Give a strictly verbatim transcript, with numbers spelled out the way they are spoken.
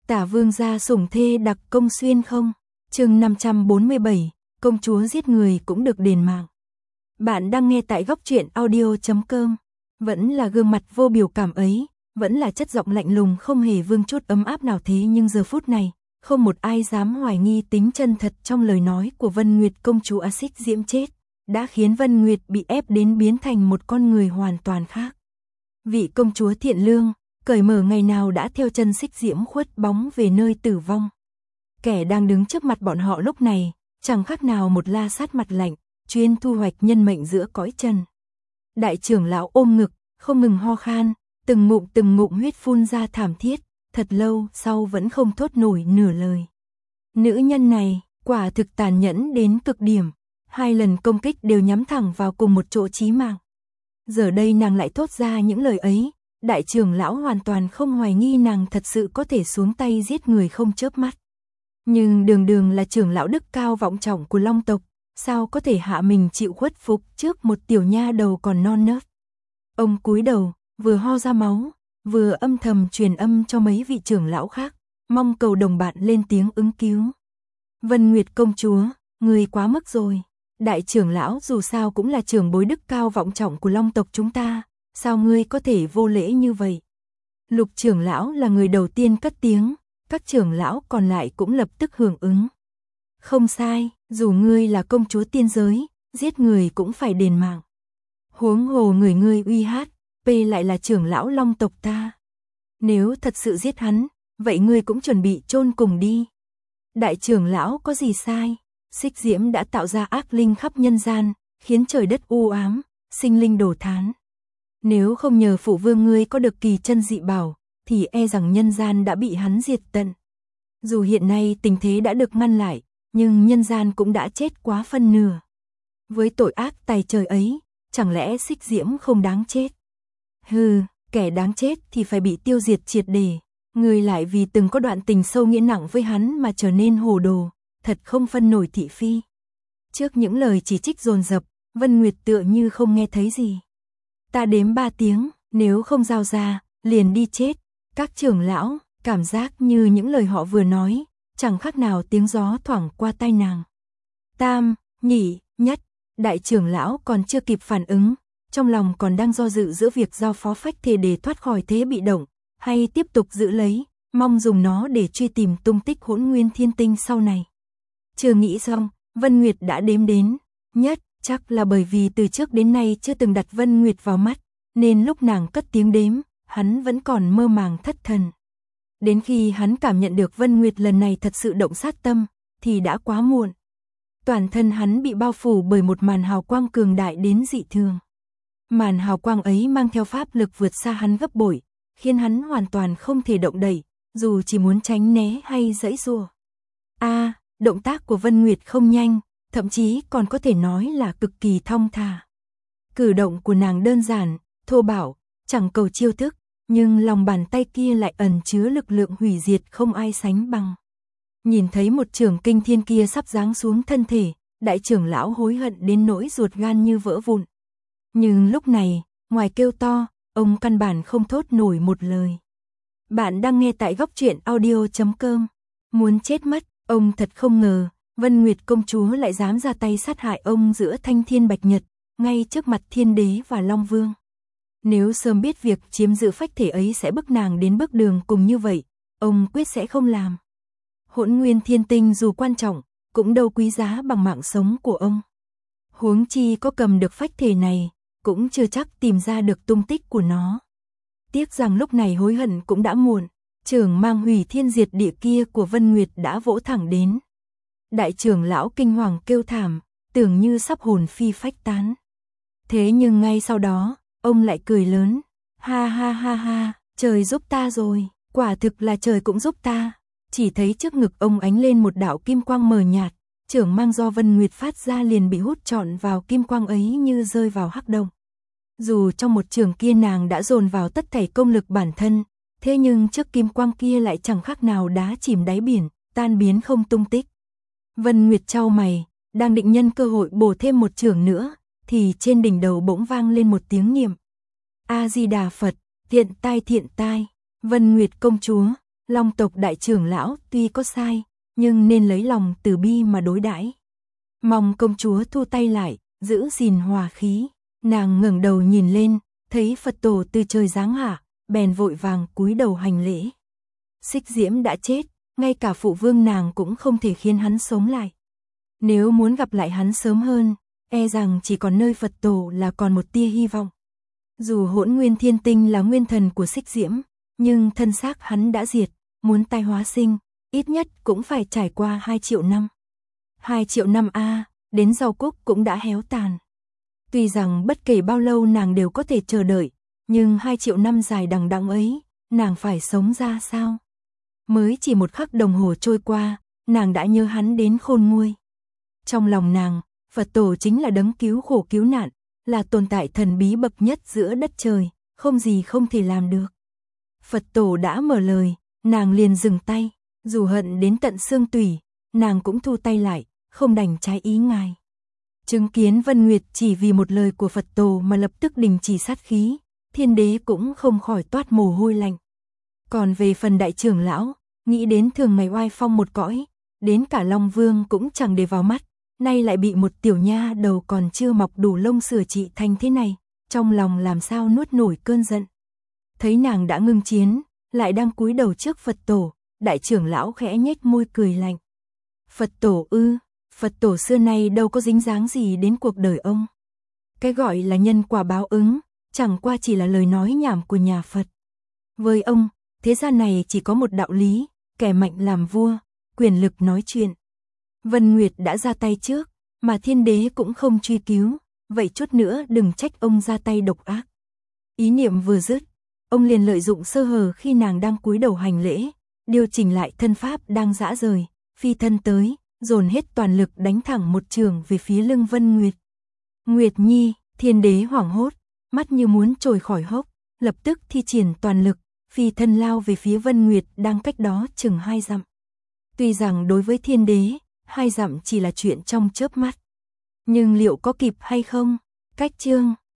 Tả vương gia sủng thê đặc công xuyên không? Chương năm trăm bốn mươi bảy, công chúa giết người cũng được đền mạng. Bạn đang nghe tại góc truyện audio chấm com. Vẫn là gương mặt vô biểu cảm ấy, vẫn là chất giọng lạnh lùng không hề vương chút ấm áp nào, thế nhưng giờ phút này, không một ai dám hoài nghi tính chân thật trong lời nói của Vân Nguyệt công chúa. A Xích Diễm chết, đã khiến Vân Nguyệt bị ép đến biến thành một con người hoàn toàn khác. Vị công chúa thiện lương, cởi mở ngày nào đã theo chân Xích Diễm khuất bóng về nơi tử vong. Kẻ đang đứng trước mặt bọn họ lúc này, chẳng khác nào một la sát mặt lạnh, chuyên thu hoạch nhân mệnh giữa cõi trần. Đại trưởng lão ôm ngực, không ngừng ho khan, từng ngụm từng ngụm huyết phun ra thảm thiết, thật lâu sau vẫn không thốt nổi nửa lời. Nữ nhân này, quả thực tàn nhẫn đến cực điểm, hai lần công kích đều nhắm thẳng vào cùng một chỗ chí mạng. Giờ đây nàng lại thốt ra những lời ấy, đại trưởng lão hoàn toàn không hoài nghi nàng thật sự có thể xuống tay giết người không chớp mắt. Nhưng đường đường là trưởng lão đức cao vọng trọng của Long tộc, sao có thể hạ mình chịu khuất phục trước một tiểu nha đầu còn non nớt. Ông cúi đầu, vừa ho ra máu, vừa âm thầm truyền âm cho mấy vị trưởng lão khác, mong cầu đồng bạn lên tiếng ứng cứu. Vân Nguyệt công chúa, người quá mức rồi. Đại trưởng lão dù sao cũng là trưởng bối đức cao vọng trọng của Long tộc chúng ta, sao ngươi có thể vô lễ như vậy? Lục trưởng lão là người đầu tiên cất tiếng, các trưởng lão còn lại cũng lập tức hưởng ứng. Không sai, dù ngươi là công chúa tiên giới, giết người cũng phải đền mạng. Huống hồ người ngươi uy hát, p lại là trưởng lão Long tộc ta. Nếu thật sự giết hắn, vậy ngươi cũng chuẩn bị chôn cùng đi. Đại trưởng lão có gì sai? Xích Diễm đã tạo ra ác linh khắp nhân gian, khiến trời đất u ám, sinh linh đổ thán. Nếu không nhờ phụ vương ngươi có được kỳ chân dị bảo, thì e rằng nhân gian đã bị hắn diệt tận. Dù hiện nay tình thế đã được ngăn lại, nhưng nhân gian cũng đã chết quá phân nửa. Với tội ác tày trời ấy, chẳng lẽ Xích Diễm không đáng chết? Hừ, kẻ đáng chết thì phải bị tiêu diệt triệt để. Ngươi lại vì từng có đoạn tình sâu nghĩa nặng với hắn mà trở nên hồ đồ, thật không phân nổi thị phi. Trước những lời chỉ trích dồn dập, Vân Nguyệt tựa như không nghe thấy gì. Ta đếm ba tiếng, nếu không giao ra, liền đi chết. Các trưởng lão, cảm giác như những lời họ vừa nói, chẳng khác nào tiếng gió thoảng qua tai nàng. Tam, nhị, nhất, đại trưởng lão còn chưa kịp phản ứng, trong lòng còn đang do dự giữa việc giao phó phách thể để thoát khỏi thế bị động, hay tiếp tục giữ lấy, mong dùng nó để truy tìm tung tích Hỗn Nguyên Thiên Tinh sau này. Chưa nghĩ xong, Vân Nguyệt đã đếm đến nhất, chắc là bởi vì từ trước đến nay chưa từng đặt Vân Nguyệt vào mắt, nên lúc nàng cất tiếng đếm, hắn vẫn còn mơ màng thất thần. Đến khi hắn cảm nhận được Vân Nguyệt lần này thật sự động sát tâm, thì đã quá muộn. Toàn thân hắn bị bao phủ bởi một màn hào quang cường đại đến dị thường. Màn hào quang ấy mang theo pháp lực vượt xa hắn gấp bội, khiến hắn hoàn toàn không thể động đậy, dù chỉ muốn tránh né hay giãy giụa. A, động tác của Vân Nguyệt không nhanh, thậm chí còn có thể nói là cực kỳ thong thả. Cử động của nàng đơn giản, thô bạo, chẳng cầu chiêu thức, nhưng lòng bàn tay kia lại ẩn chứa lực lượng hủy diệt không ai sánh bằng. Nhìn thấy một trường kinh thiên kia sắp giáng xuống thân thể, đại trưởng lão hối hận đến nỗi ruột gan như vỡ vụn. Nhưng lúc này, ngoài kêu to, ông căn bản không thốt nổi một lời. Bạn đang nghe tại góc truyện audio chấm com. Muốn chết mất, ông thật không ngờ, Vân Nguyệt công chúa lại dám ra tay sát hại ông giữa thanh thiên bạch nhật, ngay trước mặt thiên đế và Long Vương. Nếu sớm biết việc chiếm giữ phách thể ấy sẽ bức nàng đến bước đường cùng như vậy, ông quyết sẽ không làm. Hỗn Nguyên Thiên Tinh dù quan trọng, cũng đâu quý giá bằng mạng sống của ông. Huống chi có cầm được phách thể này, cũng chưa chắc tìm ra được tung tích của nó. Tiếc rằng lúc này hối hận cũng đã muộn, trưởng mang hủy thiên diệt địa kia của Vân Nguyệt đã vỗ thẳng đến. Đại trưởng lão kinh hoàng kêu thảm, tưởng như sắp hồn phi phách tán. Thế nhưng ngay sau đó, ông lại cười lớn, ha ha ha ha, trời giúp ta rồi, quả thực là trời cũng giúp ta. Chỉ thấy trước ngực ông ánh lên một đạo kim quang mờ nhạt, trưởng mang do Vân Nguyệt phát ra liền bị hút trọn vào kim quang ấy như rơi vào hắc động. Dù trong một trường kia nàng đã dồn vào tất thảy công lực bản thân, thế nhưng trước kim quang kia lại chẳng khác nào đá chìm đáy biển, tan biến không tung tích. Vân Nguyệt chau mày, đang định nhân cơ hội bổ thêm một chưởng nữa, thì trên đỉnh đầu bỗng vang lên một tiếng niệm. A Di Đà Phật, thiện tai thiện tai, Vân Nguyệt công chúa, Long tộc đại trưởng lão tuy có sai, nhưng nên lấy lòng từ bi mà đối đãi. Mong công chúa thu tay lại, giữ gìn hòa khí. Nàng ngẩng đầu nhìn lên, thấy Phật tổ từ trời giáng hạ, bèn vội vàng cúi đầu hành lễ. Xích Diễm đã chết, ngay cả phụ vương nàng cũng không thể khiến hắn sống lại. Nếu muốn gặp lại hắn sớm hơn, e rằng chỉ còn nơi Phật tổ là còn một tia hy vọng. Dù Hỗn Nguyên Thiên Tinh là nguyên thần của Xích Diễm, nhưng thân xác hắn đã diệt, muốn tái hóa sinh, ít nhất cũng phải trải qua hai triệu năm. hai triệu năm a, đến rau cúc cũng đã héo tàn. Tuy rằng bất kể bao lâu nàng đều có thể chờ đợi, nhưng hai triệu năm dài đằng đẵng ấy, nàng phải sống ra sao? Mới chỉ một khắc đồng hồ trôi qua, nàng đã nhớ hắn đến khôn nguôi. Trong lòng nàng, Phật tổ chính là đấng cứu khổ cứu nạn, là tồn tại thần bí bậc nhất giữa đất trời, không gì không thể làm được. Phật tổ đã mở lời, nàng liền dừng tay, dù hận đến tận xương tủy, nàng cũng thu tay lại, không đành trái ý ngài. Chứng kiến Vân Nguyệt chỉ vì một lời của Phật tổ mà lập tức đình chỉ sát khí, Thiên đế cũng không khỏi toát mồ hôi lạnh. Còn về phần đại trưởng lão, nghĩ đến thường ngày oai phong một cõi, đến cả Long Vương cũng chẳng để vào mắt, nay lại bị một tiểu nha đầu còn chưa mọc đủ lông sửa trị thành thế này, trong lòng làm sao nuốt nổi cơn giận. Thấy nàng đã ngưng chiến, lại đang cúi đầu trước Phật tổ, đại trưởng lão khẽ nhếch môi cười lạnh. Phật tổ ư, Phật tổ xưa nay đâu có dính dáng gì đến cuộc đời ông. Cái gọi là nhân quả báo ứng, chẳng qua chỉ là lời nói nhảm của nhà Phật. Với ông, thế gian này chỉ có một đạo lý, kẻ mạnh làm vua, quyền lực nói chuyện. Vân Nguyệt đã ra tay trước, mà Thiên đế cũng không truy cứu, vậy chút nữa đừng trách ông ra tay độc ác. Ý niệm vừa dứt, ông liền lợi dụng sơ hở khi nàng đang cúi đầu hành lễ, điều chỉnh lại thân pháp đang rã rời, phi thân tới, dồn hết toàn lực đánh thẳng một trường về phía lưng Vân Nguyệt. Nguyệt Nhi, Thiên đế hoảng hốt, mắt như muốn trồi khỏi hốc, lập tức thi triển toàn lực, phi thân lao về phía Vân Nguyệt đang cách đó chừng hai dặm. Tuy rằng đối với Thiên đế, hai dặm chỉ là chuyện trong chớp mắt, nhưng liệu có kịp hay không? Cách chương